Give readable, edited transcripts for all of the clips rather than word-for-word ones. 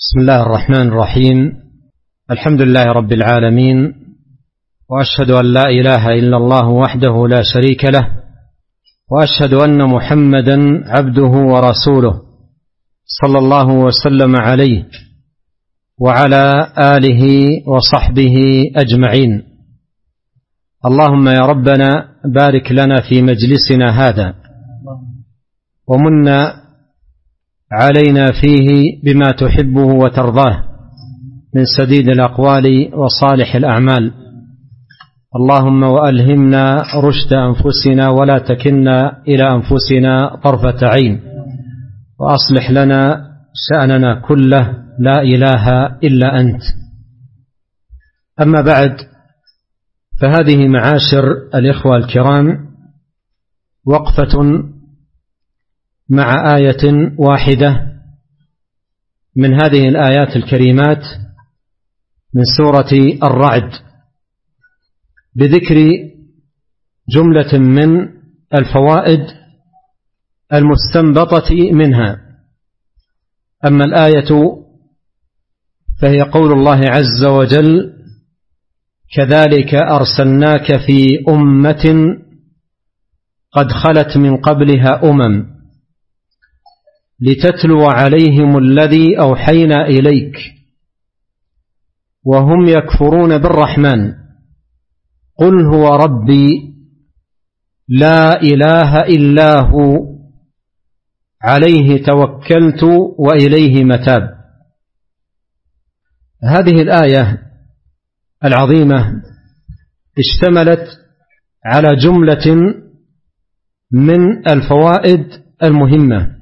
بسم الله الرحمن الرحيم. الحمد لله رب العالمين، وأشهد أن لا إله إلا الله وحده لا شريك له، وأشهد أن محمدا عبده ورسوله صلى الله وسلم عليه وعلى آله وصحبه أجمعين. اللهم يا ربنا بارك لنا في مجلسنا هذا، ومن علينا فيه بما تحبه وترضاه من سديد الأقوال وصالح الأعمال. اللهم وألهمنا رشد أنفسنا ولا تكلنا إلى أنفسنا طرفة عين، وأصلح لنا شأننا كله، لا إله إلا أنت. أما بعد، فهذه معاشر الإخوة الكرام وقفة مع آية واحدة من هذه الآيات الكريمات من سورة الرعد، بذكر جملة من الفوائد المستنبطة منها. أما الآية فهي قول الله عز وجل: كذلك أرسلناك في أمة قد خلت من قبلها أمم لتتلو عليهم الذي أوحينا إليك وهم يكفرون بالرحمن قل هو ربي لا إله إلا هو عليه توكلت وإليه متاب. هذه الآية العظيمة اشتملت على جملة من الفوائد المهمة.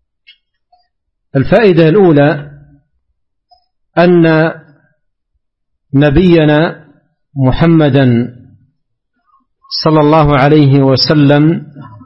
الفائدة الأولى أن نبينا محمدا صلى الله عليه وسلم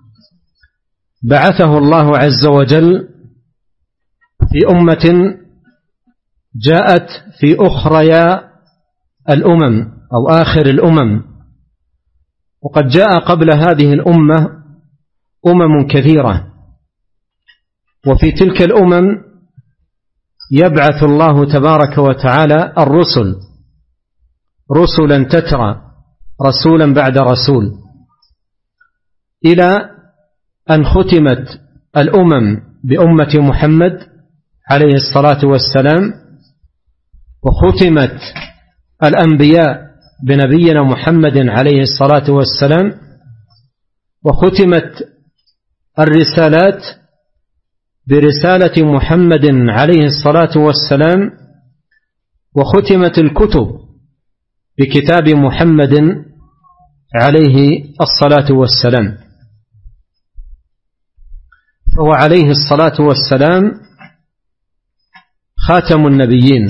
بعثه الله عز وجل في أمة جاءت في أخرى الأمم أو آخر الأمم، وقد جاء قبل هذه الأمة أمم كثيرة، وفي تلك الأمم يبعث الله تبارك وتعالى الرسل رسلا تترى، رسولا بعد رسول، إلى أن ختمت الأمم بأمة محمد عليه الصلاة والسلام، وختمت الأنبياء بنبينا محمد عليه الصلاة والسلام، وختمت الرسالات برسالة محمد عليه الصلاة والسلام، وختمت الكتب بكتاب محمد عليه الصلاة والسلام. فهو عليه الصلاة والسلام خاتم النبيين،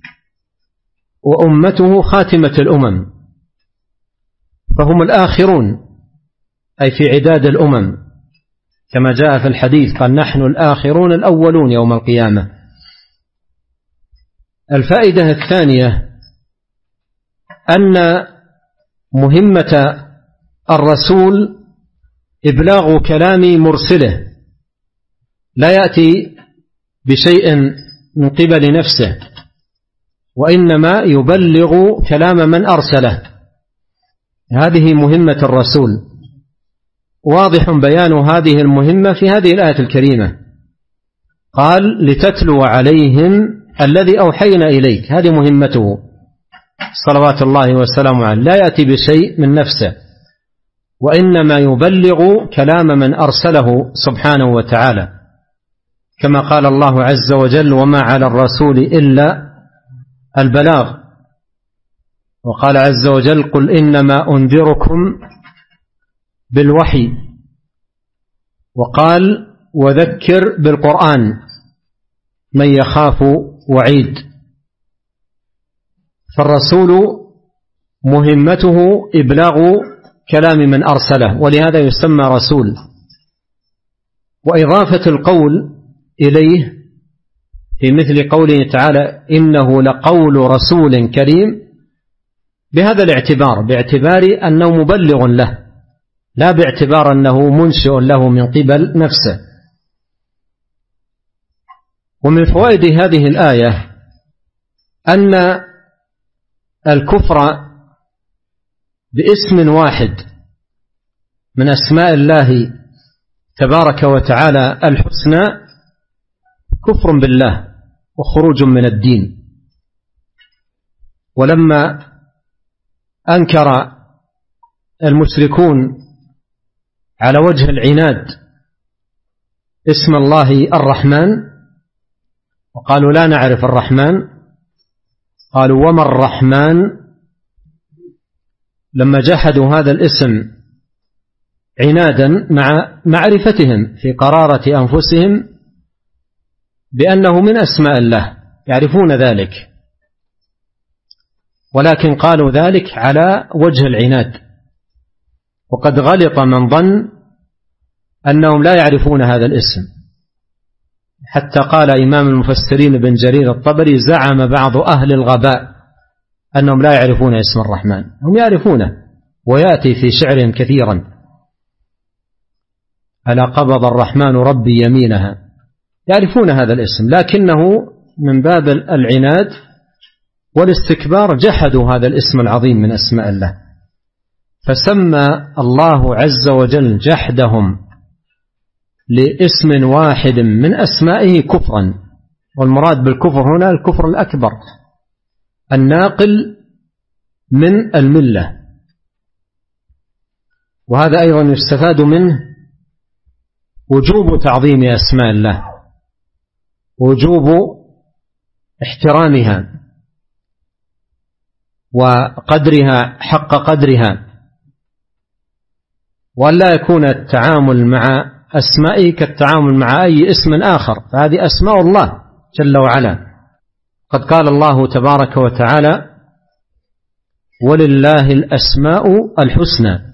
وأمته خاتمة الأمم، فهم الآخرون أي في عداد الأمم، كما جاء في الحديث قال: نحن الآخرون الأولون يوم القيامة. الفائدة الثانية أن مهمة الرسول إبلاغ كلام مرسله، لا يأتي بشيء من قبل نفسه، وإنما يبلغ كلام من أرسله. هذه مهمة الرسول، واضح بيان هذه المهمة في هذه الآية الكريمة. قال: لتتلو عليهم الذي أوحينا إليك، هذه مهمته صلوات الله وسلامه عليه، لا يأتي بشيء من نفسه، وإنما يبلغ كلام من أرسله سبحانه وتعالى، كما قال الله عز وجل: وما على الرسول إلا البلاغ. وقال عز وجل: قل إنما أنذركم بالوحي. وقال: وذكر بالقرآن من يخاف وعيد. فالرسول مهمته إبلاغ كلام من أرسله، ولهذا يسمى رسول. وإضافة القول إليه في مثل قوله تعالى: إنه لقول رسول كريم، بهذا الاعتبار، باعتبار أنه مبلغ له، لا باعتبار أنه منشئ له من قبل نفسه. ومن فوائد هذه الآية أن الكفر باسم واحد من أسماء الله تبارك وتعالى الحسنى كفر بالله وخروج من الدين. ولما أنكر المشركون على وجه العناد اسم الله الرحمن وقالوا لا نعرف الرحمن، قالوا وما الرحمن، لما جحدوا هذا الاسم عنادا مع معرفتهم في قرارة أنفسهم بأنه من أسماء الله، يعرفون ذلك، ولكن قالوا ذلك على وجه العناد. وقد غلط من ظن أنهم لا يعرفون هذا الاسم، حتى قال إمام المفسرين بن جرير الطبري زعم بعض أهل الغباء أنهم لا يعرفون اسم الرحمن، هم يعرفونه ويأتي في شعرهم كثيرا: ألا قبض الرحمن ربي يمينها، يعرفون هذا الاسم، لكنه من باب العناد والاستكبار جحدوا هذا الاسم العظيم من أسماء الله، فسمى الله عز وجل جحدهم لاسم واحد من أسمائه كفرا. والمراد بالكفر هنا الكفر الأكبر الناقل من الملة. وهذا أيضا يستفاد منه وجوب تعظيم أسماء الله، وجوب احترامها وقدرها حق قدرها، وأن لا يكون التعامل مع أسمائه كالتعامل مع أي اسم آخر، فهذه أسماء الله جل وعلا. قد قال الله تبارك وتعالى: ولله الأسماء الحسنى،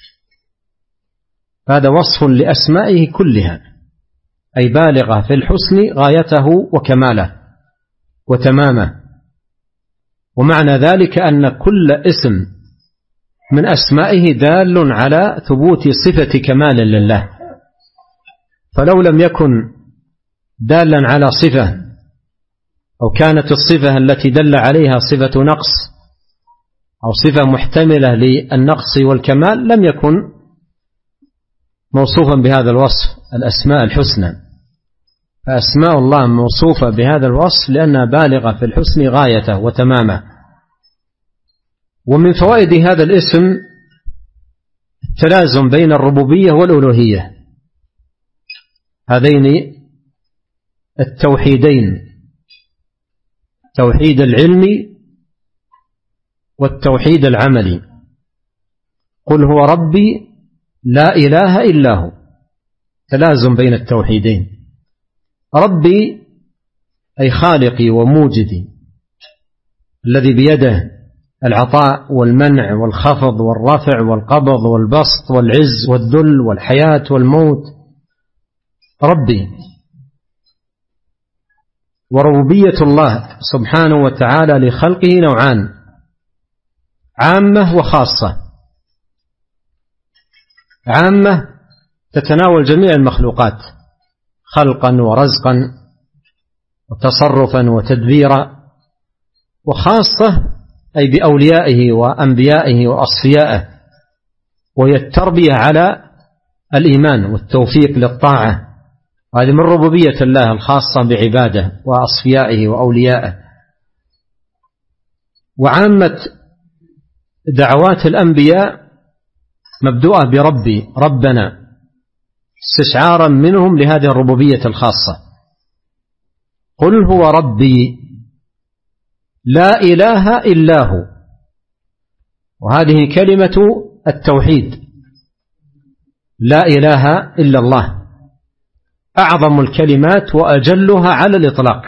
هذا وصف لأسمائه كلها، أي بالغة في الحسن غايته وكماله وتمامه. ومعنى ذلك أن كل اسم من أسمائه دال على ثبوت صفة كمال لله، فلو لم يكن دالا على صفة أو كانت الصفة التي دل عليها صفة نقص أو صفة محتملة للنقص والكمال لم يكن موصوفا بهذا الوصف الأسماء الحسنى. فأسماء الله موصوفة بهذا الوصف لأنها بالغة في الحسن غايته وتمامه. ومن فوائد هذا الاسم التلازم بين الربوبية والألوهية، هذين التوحيدين، توحيد العلمي والتوحيد العملي. قل هو ربي لا إله إلا هو، تلازم بين التوحيدين. ربي أي خالقي وموجدي الذي بيده العطاء والمنع والخفض والرفع والقبض والبسط والعز والذل والحياة والموت، ربي. وربوبية الله سبحانه وتعالى لخلقه نوعان: عامة وخاصة. عامة تتناول جميع المخلوقات خلقا ورزقا وتصرفا وتدبيرا، وخاصة أي بأوليائه وأنبيائه وأصفيائه، وهي التربية على الإيمان والتوفيق للطاعة، هذه من ربوبية الله الخاصة بعباده وأصفيائه وأوليائه. وعامة دعوات الأنبياء مبدوءة بربي ربنا، استشعارا منهم لهذه الربوبية الخاصة. قل هو ربي لا إله إلا هو، وهذه كلمة التوحيد، لا إله إلا الله، أعظم الكلمات وأجلها على الإطلاق.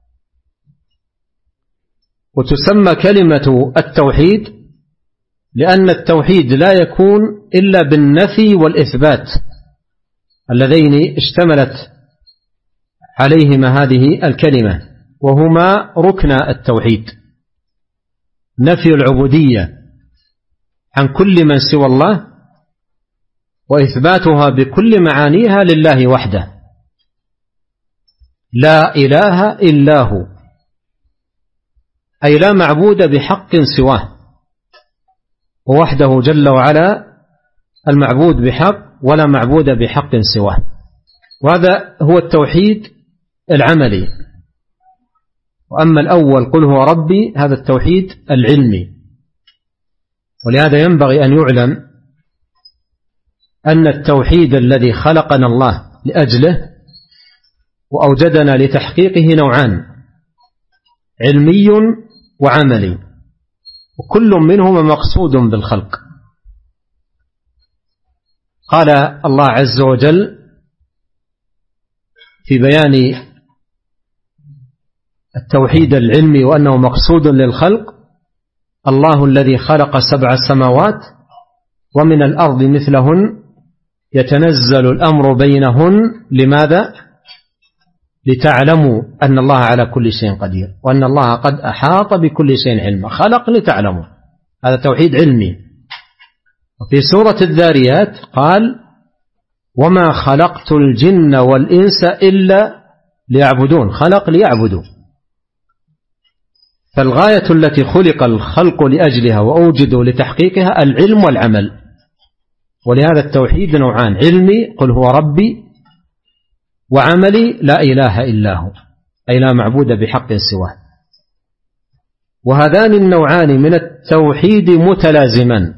وتسمى كلمة التوحيد لأن التوحيد لا يكون إلا بالنفي والإثبات اللذين اشتملت عليهما هذه الكلمة، وهما ركن التوحيد: نفي العبودية عن كل من سوى الله، وإثباتها بكل معانيها لله وحده، لا إله إلا هو، أي لا معبود بحق سواه، ووحده جل وعلا المعبود بحق ولا معبود بحق سواه. وهذا هو التوحيد العملي. وأما الأول قل هو ربي، هذا التوحيد العلمي. ولهذا ينبغي أن يعلم أن التوحيد الذي خلقنا الله لأجله وأوجدنا لتحقيقه نوعان: علمي وعملي، وكل منهما مقصود بالخلق. قال الله عز وجل في بيان التوحيد العلمي وأنه مقصود للخلق: الله الذي خلق 7 سماوات ومن الأرض مثلهن يتنزل الأمر بينهن. لماذا؟ لتعلموا أن الله على كل شيء قدير وأن الله قد أحاط بكل شيء علما. خلق لتعلموا، هذا توحيد علمي. وفي سورة الذاريات قال: وما خلقت الجن والإنس إلا ليعبدون. خلق ليعبدوا. فالغاية التي خلق الخلق لأجلها وأوجدوا لتحقيقها العلم والعمل. ولهذا التوحيد نوعان: علمي قل هو ربي، وعملي لا إله إلا هو، أي لا معبود بحق سواه. وهذان النوعان من التوحيد متلازمان،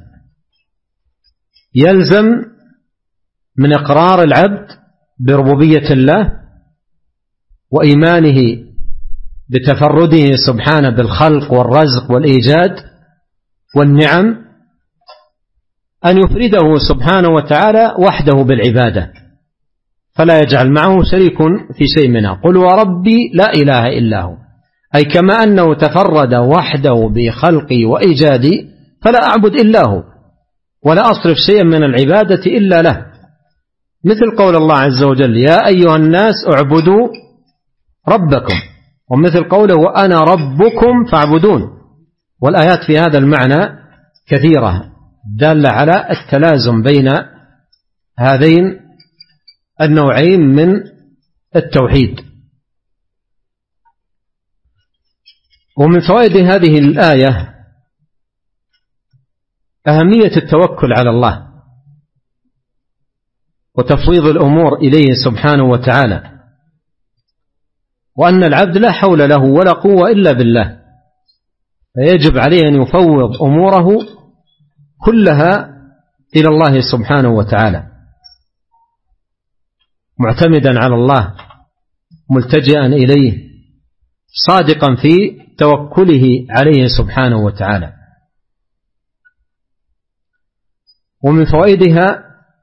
يلزم من إقرار العبد بربوبية الله وإيمانه بتفرده سبحانه بالخلق والرزق والإيجاد والنعم أن يفرده سبحانه وتعالى وحده بالعبادة، فلا يجعل معه شريك في شيء منها. قل وربي لا إله إلا هو، أي كما أنه تفرد وحده بخلقي وإيجادي فلا أعبد إلا هو ولا أصرف شيئا من العبادة إلا له. مثل قول الله عز وجل: يا أيها الناس اعبدوا ربكم، ومثل قوله: وأنا ربكم فاعبدون. والآيات في هذا المعنى كثيرة دالة على التلازم بين هذين النوعين من التوحيد. ومن فوائد هذه الآية أهمية التوكل على الله وتفويض الأمور إليه سبحانه وتعالى، وأن العبد لا حول له ولا قوة إلا بالله، فيجب عليه أن يفوض أموره كلها إلى الله سبحانه وتعالى، معتمدا على الله، ملتجئا إليه، صادقا في توكله عليه سبحانه وتعالى. ومن فوائدها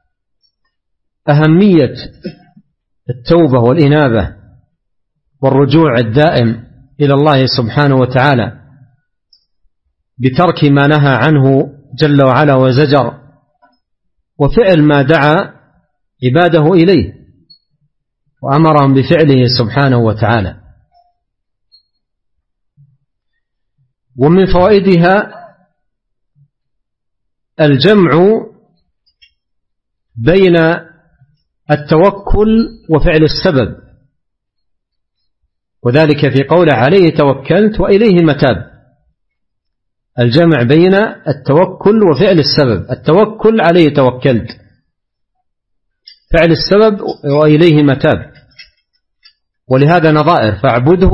أهمية التوبة والإنابة والرجوع الدائم إلى الله سبحانه وتعالى بترك ما نهى عنه جل وعلا وزجر، وفعل ما دعا عباده إليه وأمرهم بفعله سبحانه وتعالى. ومن فوائدها الجمع بين التوكل وفعل السبب، وذلك في قوله: عليه توكلت وإليه المتاب. الجمع بين التوكل وفعل السبب. التوكل عليه توكلت، فعل السبب وإليه متاب. ولهذا نظائر: فاعبده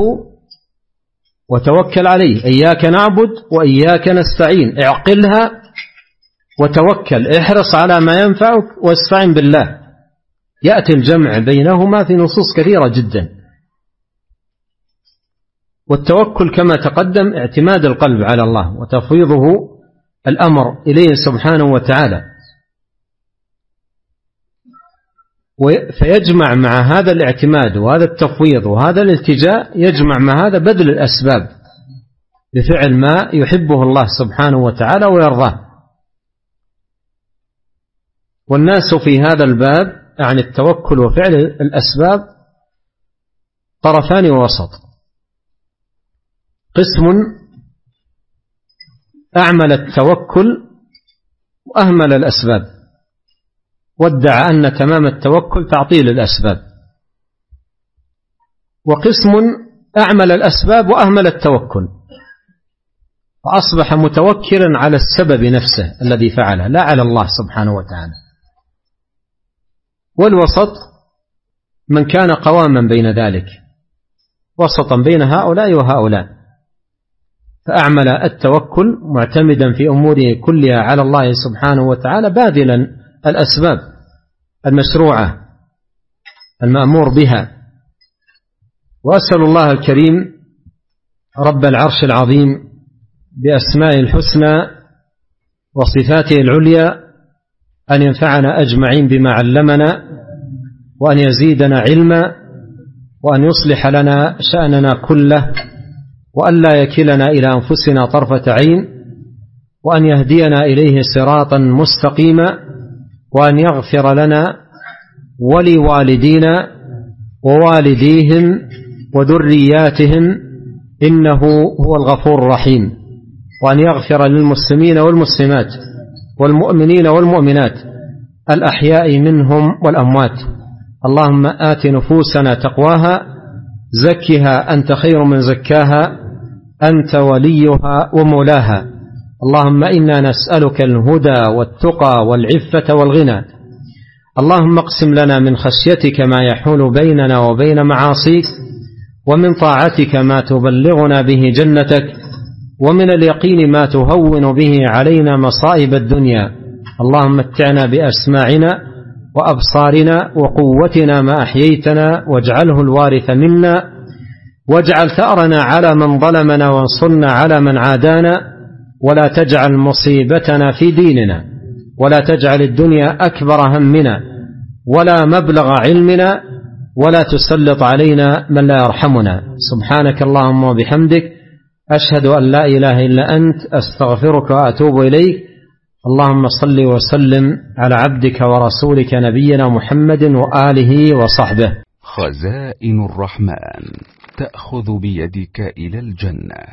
وتوكل عليه، إياك نعبد وإياك نستعين، اعقلها وتوكل، احرص على ما ينفعك واستعن بالله. يأتي الجمع بينهما في نصوص كثيرة جدا. والتوكل كما تقدم اعتماد القلب على الله وتفويضه الأمر إليه سبحانه وتعالى، فيجمع مع هذا الاعتماد وهذا التفويض وهذا الالتجاء، يجمع مع هذا بذل الأسباب بفعل ما يحبه الله سبحانه وتعالى ويرضاه. والناس في هذا الباب عن التوكل وفعل الأسباب طرفان ووسط: قسم أعمل التوكل وأهمل الأسباب، وادعى أن تمام التوكل تعطيل الأسباب، وقسم أعمل الأسباب وأهمل التوكل، فأصبح متوكلا على السبب نفسه الذي فعله لا على الله سبحانه وتعالى. والوسط من كان قواما بين ذلك، وسطا بين هؤلاء وهؤلاء، فأعمل التوكل معتمدا في أموره كلها على الله سبحانه وتعالى، باذلا الأسباب المشروعة المأمور بها. وأسأل الله الكريم رب العرش العظيم بأسمائه الحسنى وصفاته العليا أن ينفعنا أجمعين بما علمنا، وأن يزيدنا علما، وأن يصلح لنا شأننا كله، وأن لا يكلنا إلى أنفسنا طرفة عين، وأن يهدينا إليه صراطا مستقيما، وأن يغفر لنا ولوالدينا ووالديهم وذرياتهم إنه هو الغفور الرحيم، وأن يغفر للمسلمين والمسلمات والمؤمنين والمؤمنات الأحياء منهم والأموات. اللهم آت نفوسنا تقواها، زكها أنت خير من زكاها، أنت وليها ومولاها. اللهم إنا نسألك الهدى والتقى والعفة والغنى. اللهم اقسم لنا من خشيتك ما يحول بيننا وبين معاصيك، ومن طاعتك ما تبلغنا به جنتك، ومن اليقين ما تهون به علينا مصائب الدنيا. اللهم متعنا بأسماعنا وأبصارنا وقوتنا ما أحييتنا، واجعله الوارث منا، واجعل ثأرنا على من ظلمنا، وانصرنا على من عادانا، ولا تجعل مصيبتنا في ديننا، ولا تجعل الدنيا أكبر همنا ولا مبلغ علمنا، ولا تسلط علينا من لا يرحمنا. سبحانك اللهم وبحمدك، أشهد أن لا إله إلا أنت، أستغفرك وأتوب إليك. اللهم صل وسلم على عبدك ورسولك نبينا محمد وآله وصحبه. خزائن الرحمن تأخذ بيدك إلى الجنة.